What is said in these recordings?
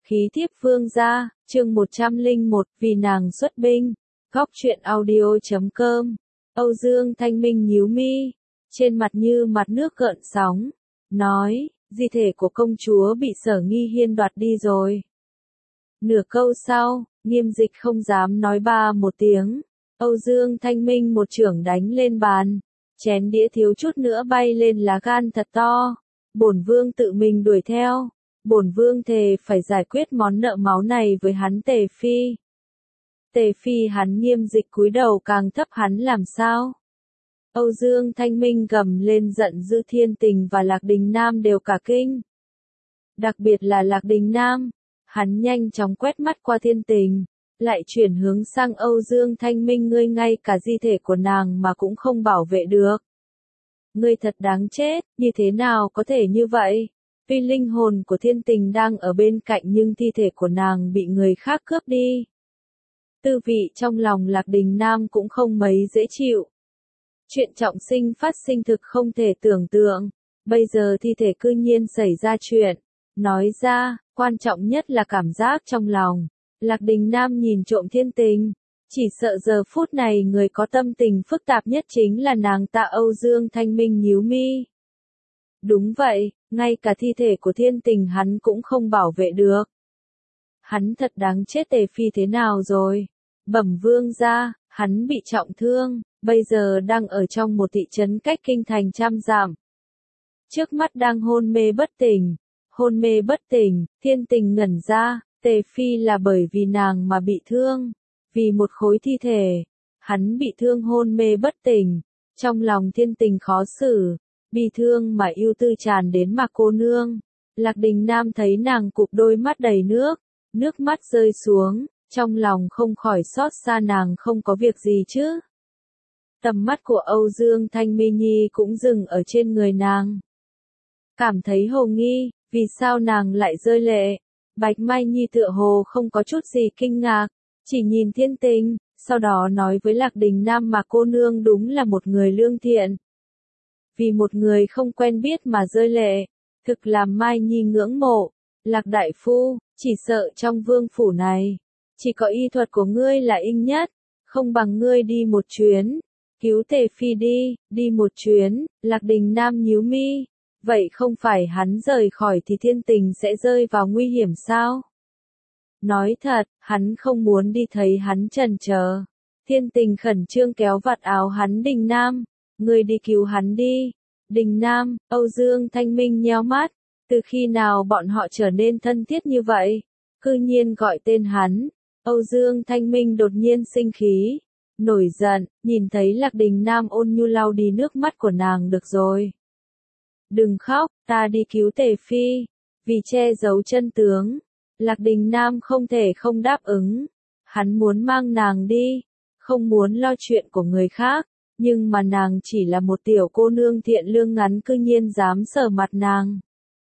Khí thiếp vương gia, chương 101, vì nàng xuất binh. Góc truyện audio.com. Âu Dương Thanh Minh nhíu mi, trên mặt như mặt nước gợn sóng, nói, di thể của công chúa bị Sở Nghi Hiên đoạt đi rồi. Nửa câu sau, Nghiêm Dịch không dám nói ba một tiếng. Âu Dương Thanh Minh một chưởng đánh lên bàn, chén đĩa thiếu chút nữa bay lên lá gan thật to. Bổn vương tự mình đuổi theo. Bổn vương thề phải giải quyết món nợ máu này với hắn Tề Phi. Tề Phi hắn Nghiêm Dịch cúi đầu càng thấp hắn làm sao? Âu Dương Thanh Minh gầm lên giận dữ, Thiên Tình và Lạc Đình Nam đều cả kinh. Đặc biệt là Lạc Đình Nam, hắn nhanh chóng quét mắt qua Thiên Tình, lại chuyển hướng sang Âu Dương Thanh Minh, ngươi ngay cả di thể của nàng mà cũng không bảo vệ được. Ngươi thật đáng chết, như thế nào có thể như vậy? Tuy linh hồn của Thiên Tình đang ở bên cạnh nhưng thi thể của nàng bị người khác cướp đi. Tư vị trong lòng Lạc Đình Nam cũng không mấy dễ chịu. Chuyện trọng sinh phát sinh thực không thể tưởng tượng, bây giờ thi thể cư nhiên xảy ra chuyện. Nói ra, quan trọng nhất là cảm giác trong lòng. Lạc Đình Nam nhìn trộm Thiên Tình, chỉ sợ giờ phút này người có tâm tình phức tạp nhất chính là nàng ta. Âu Dương Thanh Minh nhíu mi. Đúng vậy, ngay cả thi thể của Thiên Tình hắn cũng không bảo vệ được. Hắn thật đáng chết. Tề Phi thế nào rồi? Bẩm vương gia, hắn bị trọng thương, bây giờ đang ở trong một thị trấn cách kinh thành 100 dặm. Trước mắt đang hôn mê bất tỉnh. Hôn mê bất tỉnh, Thiên Tình ngẩn ra, Tề Phi là bởi vì nàng mà bị thương. Vì một khối thi thể, hắn bị thương hôn mê bất tỉnh. Trong lòng Thiên Tình khó xử, bi thương mà ưu tư tràn đến mà cô nương. Lạc Đình Nam thấy nàng cụp đôi mắt đầy nước, nước mắt rơi xuống, trong lòng không khỏi xót xa, nàng không có việc gì chứ. Tầm mắt của Âu Dương Thanh Minh Nhi cũng dừng ở trên người nàng. Cảm thấy hồ nghi, vì sao nàng lại rơi lệ? Bạch Mai Nhi tựa hồ không có chút gì kinh ngạc, chỉ nhìn Thiên Tình, sau đó nói với Lạc Đình Nam, mà cô nương đúng là một người lương thiện. Vì một người không quen biết mà rơi lệ, thực làm Mai Nhi ngưỡng mộ. Lạc đại phu, chỉ sợ trong vương phủ này, chỉ có y thuật của ngươi là inh nhất, không bằng ngươi đi một chuyến, cứu Tề Phi đi. Đi một chuyến, Lạc Đình Nam nhíu mi, vậy không phải hắn rời khỏi thì Thiên Tình sẽ rơi vào nguy hiểm sao? Nói thật, hắn không muốn đi thấy hắn chần chờ. Thiên Tình khẩn trương kéo vạt áo hắn. Đình Nam, ngươi đi cứu hắn đi. Đình Nam, Âu Dương Thanh Minh nheo mắt, từ khi nào bọn họ trở nên thân thiết như vậy? Cư nhiên gọi tên hắn. Âu Dương Thanh Minh đột nhiên sinh khí, nổi giận, nhìn thấy Lạc Đình Nam ôn nhu lau đi nước mắt của nàng. Được rồi, đừng khóc, ta đi cứu Tề Phi. Vì che giấu chân tướng, Lạc Đình Nam không thể không đáp ứng. Hắn muốn mang nàng đi, không muốn lo chuyện của người khác, nhưng mà nàng chỉ là một tiểu cô nương thiện lương ngắn cư nhiên dám sờ mặt nàng.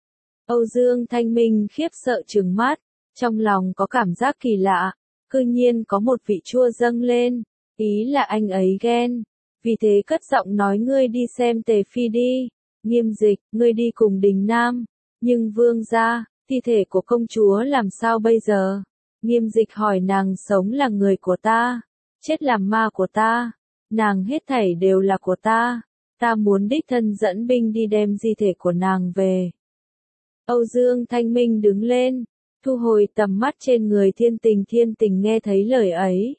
Âu Dương Thanh Minh khiếp sợ trừng mắt, trong lòng có cảm giác kỳ lạ, cư nhiên có một vị chua dâng lên, ý là anh ấy ghen, vì thế cất giọng nói, ngươi đi xem Tề Phi đi. Nghiêm Dịch, ngươi đi cùng Đình Nam, nhưng vương gia, thi thể của công chúa làm sao bây giờ? Nghiêm Dịch hỏi, nàng sống là người của ta, chết làm ma của ta, nàng hết thảy đều là của ta, ta muốn đích thân dẫn binh đi đem di thể của nàng về. Âu Dương Thanh Minh đứng lên, thu hồi tầm mắt trên người Thiên Tình. Thiên Tình nghe thấy lời ấy,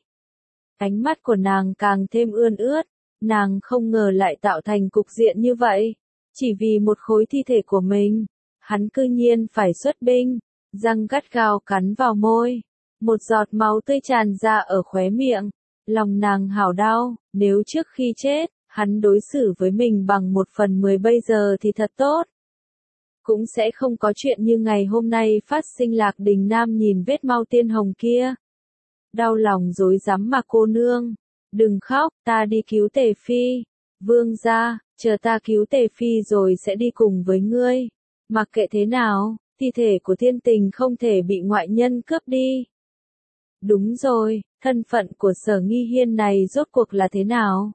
ánh mắt của nàng càng thêm ươn ướt, nàng không ngờ lại tạo thành cục diện như vậy, chỉ vì một khối thi thể của mình, hắn cư nhiên phải xuất binh, răng gắt gao cắn vào môi, một giọt máu tươi tràn ra ở khóe miệng, lòng nàng hảo đau, nếu trước khi chết, hắn đối xử với mình bằng 1/10 bây giờ thì thật tốt. Cũng sẽ không có chuyện như ngày hôm nay phát sinh. Lạc Đình Nam nhìn vết mau tiên hồng kia, đau lòng rối rắm, mà cô nương, đừng khóc, ta đi cứu Tề Phi. Vương gia, chờ ta cứu Tề Phi rồi sẽ đi cùng với ngươi. Mặc kệ thế nào, thi thể của Thiên Tình không thể bị ngoại nhân cướp đi. Đúng rồi, thân phận của Sở Nghi Hiên này rốt cuộc là thế nào?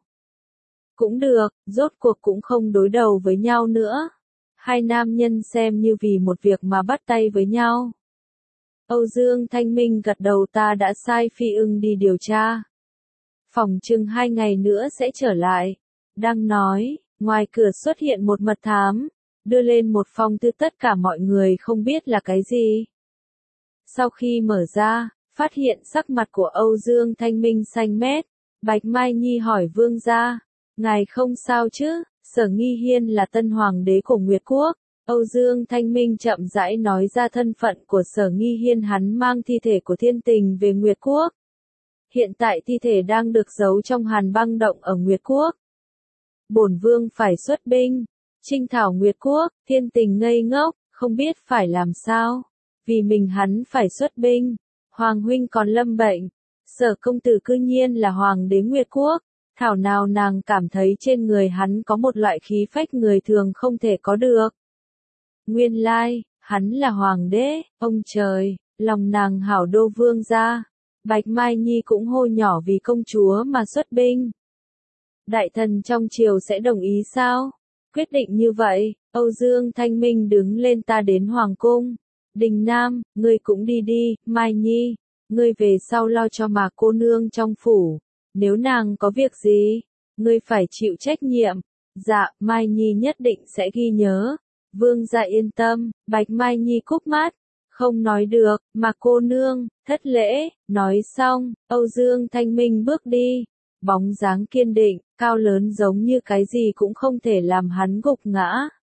Cũng được, rốt cuộc cũng không đối đầu với nhau nữa. Hai nam nhân xem như vì một việc mà bắt tay với nhau. Âu Dương Thanh Minh gật đầu, ta đã sai Phi Ưng đi điều tra. Phòng chừng 2 ngày nữa sẽ trở lại. Đang nói, ngoài cửa xuất hiện một mật thám, đưa lên một phong thư, tất cả mọi người không biết là cái gì. Sau khi mở ra, phát hiện sắc mặt của Âu Dương Thanh Minh xanh mét. Bạch Mai Nhi hỏi vương gia, ngài không sao chứ? Sở Nghi Hiên là tân hoàng đế của Nguyệt Quốc. Âu Dương Thanh Minh chậm rãi nói ra thân phận của Sở Nghi Hiên, hắn mang thi thể của Thiên Tình về Nguyệt Quốc. Hiện tại thi thể đang được giấu trong Hàn Băng động ở Nguyệt Quốc. Bổn vương phải xuất binh, chinh thảo Nguyệt Quốc. Thiên Tình ngây ngốc, không biết phải làm sao. Vì mình hắn phải xuất binh. Hoàng huynh còn lâm bệnh. Sở công tử cư nhiên là hoàng đế Nguyệt Quốc. Thảo nào nàng cảm thấy trên người hắn có một loại khí phách người thường không thể có được. Nguyên lai, hắn là hoàng đế, ông trời, lòng nàng hảo đô vương gia. Bạch Mai Nhi cũng hô nhỏ vì công chúa mà xuất binh. Đại thần trong triều sẽ đồng ý sao? Quyết định như vậy, Âu Dương Thanh Minh đứng lên, ta đến hoàng cung. Đình Nam, ngươi cũng đi đi, Mai Nhi, ngươi về sau lo cho Mạc cô nương trong phủ. Nếu nàng có việc gì, ngươi phải chịu trách nhiệm. Dạ, Mai Nhi nhất định sẽ ghi nhớ. Vương gia yên tâm. Bạch Mai Nhi cúp mắt, không nói được. Mạc cô nương, thất lễ. Nói xong, Âu Dương Thanh Minh bước đi. Bóng dáng kiên định, cao lớn giống như cái gì cũng không thể làm hắn gục ngã.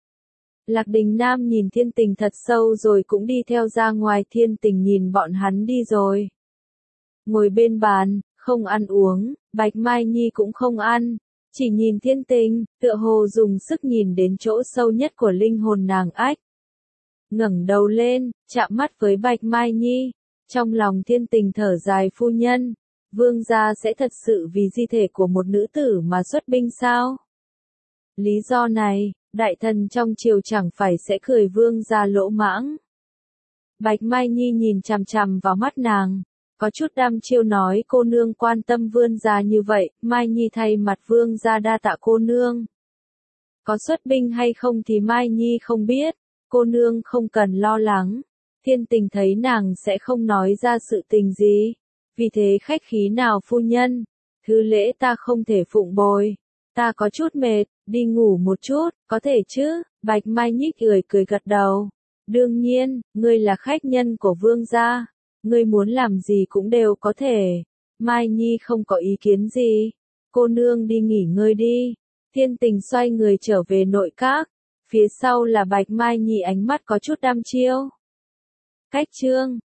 Lạc Đình Nam nhìn Thiên Tình thật sâu rồi cũng đi theo ra ngoài. Thiên Tình nhìn bọn hắn đi rồi. Ngồi bên bàn, không ăn uống, Bạch Mai Nhi cũng không ăn. Chỉ nhìn Thiên Tình, tựa hồ dùng sức nhìn đến chỗ sâu nhất của linh hồn nàng. Ách. Ngẩng đầu lên, chạm mắt với Bạch Mai Nhi. Trong lòng Thiên Tình thở dài, phu nhân, vương gia sẽ thật sự vì di thể của một nữ tử mà xuất binh sao? Lý do này, đại thần trong triều chẳng phải sẽ cười vương gia lỗ mãng. Bạch Mai Nhi nhìn chằm chằm vào mắt nàng, có chút đăm chiêu nói, cô nương quan tâm vương gia như vậy. Mai Nhi thay mặt vương gia đa tạ cô nương. Có xuất binh hay không thì Mai Nhi không biết, cô nương không cần lo lắng. Thiên Tình thấy nàng sẽ không nói ra sự tình gì, vì thế khách khí, nào phu nhân, thứ lễ ta không thể phụng bồi, ta có chút mệt, đi ngủ một chút, có thể chứ? Bạch Mai Nhi cười gật đầu. Đương nhiên, ngươi là khách nhân của vương gia, ngươi muốn làm gì cũng đều có thể. Mai Nhi không có ý kiến gì. Cô nương đi nghỉ ngơi đi. Thiên Tình xoay người trở về nội các. Phía sau là Bạch Mai Nhi, ánh mắt có chút đăm chiêu. Cách chương